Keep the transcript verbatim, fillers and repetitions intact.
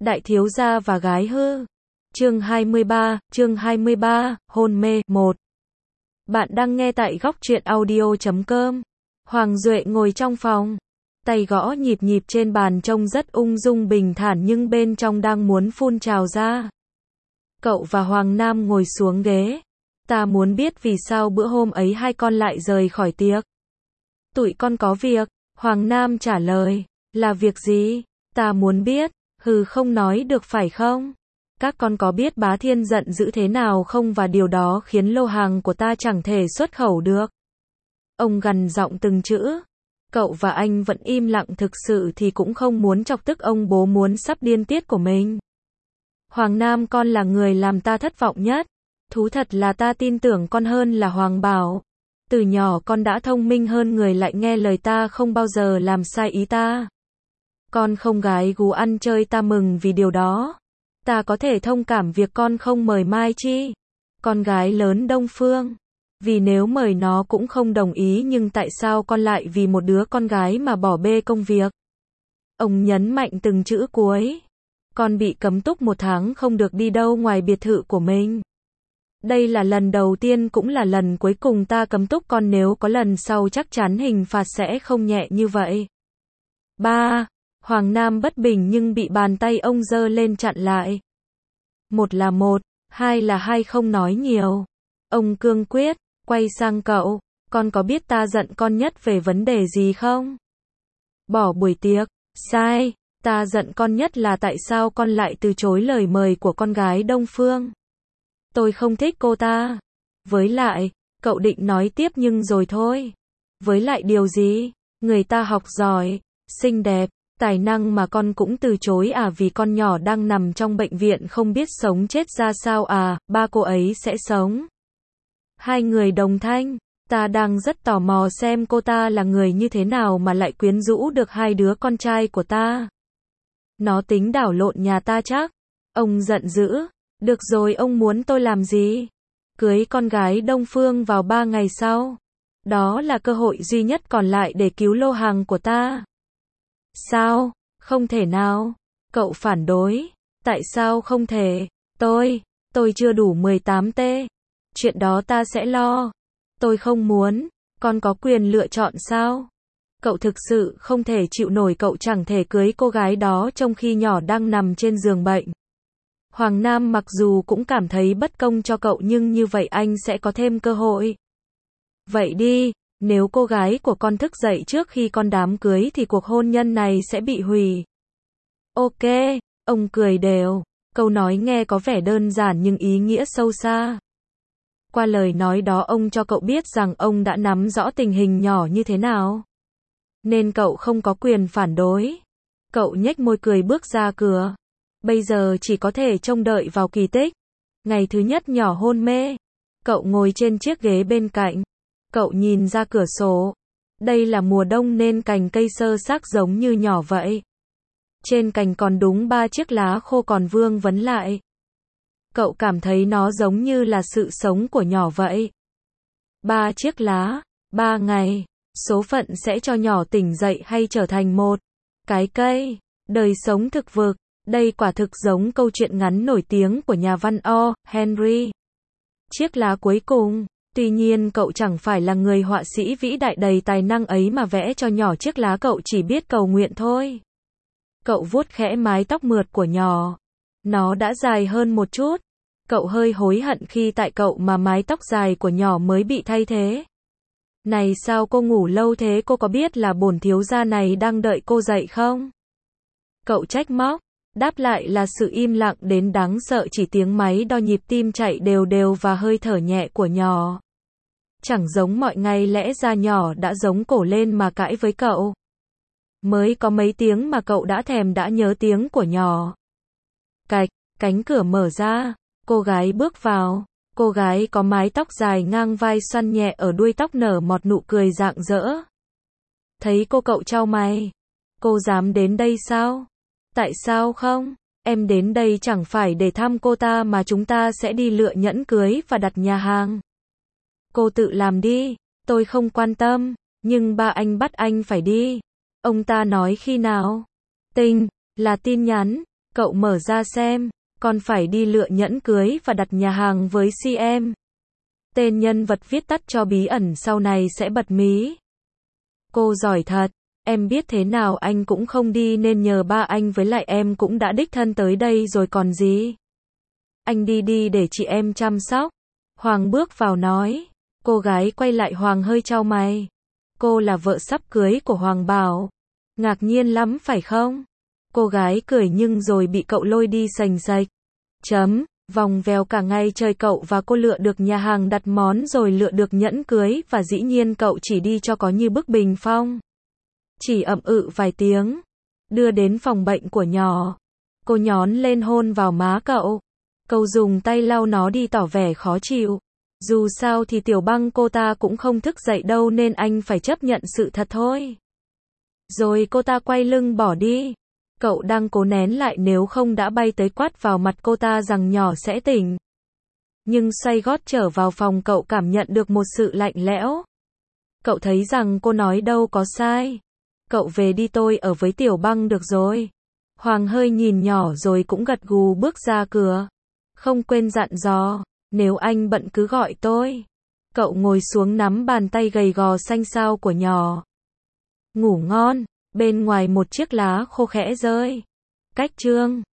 Đại thiếu gia và gái hư. Chương hai mươi ba, chương hai mươi ba, hôn mê, một. Bạn đang nghe tại góc truyện audio chấm com. Hoàng Duệ ngồi trong phòng, tay gõ nhịp nhịp trên bàn trông rất ung dung bình thản nhưng bên trong đang muốn phun trào ra. Cậu và Hoàng Nam ngồi xuống ghế. Ta muốn biết vì sao bữa hôm ấy hai con lại rời khỏi tiệc. Tụi con có việc. Hoàng Nam trả lời. Là việc gì? Ta muốn biết. Hừ, không nói được phải không? Các con có biết Bá Thiên giận dữ thế nào không, và điều đó khiến lô hàng của ta chẳng thể xuất khẩu được. Ông gằn giọng từng chữ. Cậu và anh vẫn im lặng, thực sự thì cũng không muốn chọc tức ông bố muốn sắp điên tiết của mình. Hoàng Nam, con là người làm ta thất vọng nhất. Thú thật là ta tin tưởng con hơn là Hoàng Bảo. Từ nhỏ con đã thông minh hơn người, lại nghe lời ta, không bao giờ làm sai ý ta. Con không gái gú ăn chơi, ta mừng vì điều đó. Ta có thể thông cảm việc con không mời Mai Chi, con gái lớn Đông Phương. Vì nếu mời nó cũng không đồng ý, nhưng tại sao con lại vì một đứa con gái mà bỏ bê công việc? Ông nhấn mạnh từng chữ cuối. Con bị cấm túc một tháng, không được đi đâu ngoài biệt thự của mình. Đây là lần đầu tiên cũng là lần cuối cùng ta cấm túc con, nếu có lần sau chắc chắn hình phạt sẽ không nhẹ như vậy. Ba. Hoàng Nam bất bình nhưng bị bàn tay ông giơ lên chặn lại. Một là một, hai là hai, không nói nhiều. Ông cương quyết, quay sang cậu. Con có biết ta giận con nhất về vấn đề gì không? Bỏ buổi tiệc. Sai. Ta giận con nhất là tại sao con lại từ chối lời mời của con gái Đông Phương. Tôi không thích cô ta. Với lại, cậu định nói tiếp nhưng rồi thôi. Với lại điều gì? Người ta học giỏi, xinh đẹp, tài năng mà con cũng từ chối à? Vì con nhỏ đang nằm trong bệnh viện không biết sống chết ra sao à? Ba cô ấy sẽ sống. Hai người đồng thanh. Ta đang rất tò mò xem cô ta là người như thế nào mà lại quyến rũ được hai đứa con trai của ta. Nó tính đảo lộn nhà ta chắc. Ông giận dữ. Được rồi, ông muốn tôi làm gì? Cưới con gái Đông Phương vào ba ngày sau. Đó là cơ hội duy nhất còn lại để cứu lô hàng của ta. Sao? Không thể nào. Cậu phản đối. Tại sao không thể? Tôi, tôi chưa đủ mười tám tê. Chuyện đó ta sẽ lo. Tôi không muốn. Con có quyền lựa chọn sao? Cậu thực sự không thể chịu nổi, cậu chẳng thể cưới cô gái đó trong khi nhỏ đang nằm trên giường bệnh. Hoàng Nam mặc dù cũng cảm thấy bất công cho cậu, nhưng như vậy anh sẽ có thêm cơ hội. Vậy đi, nếu cô gái của con thức dậy trước khi con đám cưới thì cuộc hôn nhân này sẽ bị hủy. Ok, ông cười đều. Câu nói nghe có vẻ đơn giản nhưng ý nghĩa sâu xa. Qua lời nói đó ông cho cậu biết rằng ông đã nắm rõ tình hình nhỏ như thế nào. Nên cậu không có quyền phản đối. Cậu nhếch môi cười bước ra cửa. Bây giờ chỉ có thể trông đợi vào kỳ tích. Ngày thứ nhất nhỏ hôn mê. Cậu ngồi trên chiếc ghế bên cạnh. Cậu nhìn ra cửa sổ. Đây là mùa đông nên cành cây sơ xác giống như nhỏ vậy. Trên cành còn đúng ba chiếc lá khô còn vương vấn lại. Cậu cảm thấy nó giống như là sự sống của nhỏ vậy. Ba chiếc lá, ba ngày. Số phận sẽ cho nhỏ tỉnh dậy hay trở thành một cái cây. Đời sống thực vực. Đây quả thực giống câu chuyện ngắn nổi tiếng của nhà văn O. Henry. Chiếc lá cuối cùng. Tuy nhiên cậu chẳng phải là người họa sĩ vĩ đại đầy tài năng ấy mà vẽ cho nhỏ chiếc lá, cậu chỉ biết cầu nguyện thôi. Cậu vuốt khẽ mái tóc mượt của nhỏ. Nó đã dài hơn một chút. Cậu hơi hối hận khi tại cậu mà mái tóc dài của nhỏ mới bị thay thế. Này, sao cô ngủ lâu thế, cô có biết là bổn thiếu gia này đang đợi cô dậy không? Cậu trách móc. Đáp lại là sự im lặng đến đáng sợ, chỉ tiếng máy đo nhịp tim chạy đều đều và hơi thở nhẹ của nhỏ. Chẳng giống mọi ngày, lẽ ra nhỏ đã giống cổ lên mà cãi với cậu. Mới có mấy tiếng mà cậu đã thèm đã nhớ tiếng của nhỏ. Cạch, cánh cửa mở ra, cô gái bước vào. Cô gái có mái tóc dài ngang vai xoăn nhẹ ở đuôi tóc, nở một nụ cười rạng rỡ. Thấy cô cậu chau mày. Cô dám đến đây sao? Tại sao không? Em đến đây chẳng phải để thăm cô ta mà chúng ta sẽ đi lựa nhẫn cưới và đặt nhà hàng. Cô tự làm đi, tôi không quan tâm, nhưng ba anh bắt anh phải đi. Ông ta nói khi nào? Tình, là tin nhắn. Cậu mở ra xem, còn phải đi lựa nhẫn cưới và đặt nhà hàng với xê em. Tên nhân vật viết tắt cho bí ẩn sau này sẽ bật mí. Cô giỏi thật, em biết thế nào anh cũng không đi nên nhờ ba anh với lại em cũng đã đích thân tới đây rồi còn gì. Anh đi đi để chị em chăm sóc. Hoàng bước vào nói. Cô gái quay lại Hoàng hơi chau mày. Cô là vợ sắp cưới của Hoàng bảo. Ngạc nhiên lắm phải không? Cô gái cười nhưng rồi bị cậu lôi đi sành sạch. Chấm, vòng vèo cả ngày trời cậu và cô lựa được nhà hàng đặt món rồi lựa được nhẫn cưới và dĩ nhiên cậu chỉ đi cho có như bức bình phong. Chỉ ậm ừ vài tiếng. Đưa đến phòng bệnh của nhỏ. Cô nhón lên hôn vào má cậu. Cậu dùng tay lau nó đi tỏ vẻ khó chịu. Dù sao thì Tiểu Băng cô ta cũng không thức dậy đâu nên anh phải chấp nhận sự thật thôi. Rồi cô ta quay lưng bỏ đi. Cậu đang cố nén lại nếu không đã bay tới quát vào mặt cô ta rằng nhỏ sẽ tỉnh. Nhưng xoay gót trở vào phòng cậu cảm nhận được một sự lạnh lẽo. Cậu thấy rằng cô nói đâu có sai. Cậu về đi tôi ở với Tiểu Băng được rồi. Hoàng hơi nhìn nhỏ rồi cũng gật gù bước ra cửa. Không quên dặn dò, nếu anh bận cứ gọi tôi. Cậu ngồi xuống nắm bàn tay gầy gò xanh xao của nhỏ. Ngủ ngon, bên ngoài một chiếc lá khô khẽ rơi. Cách chương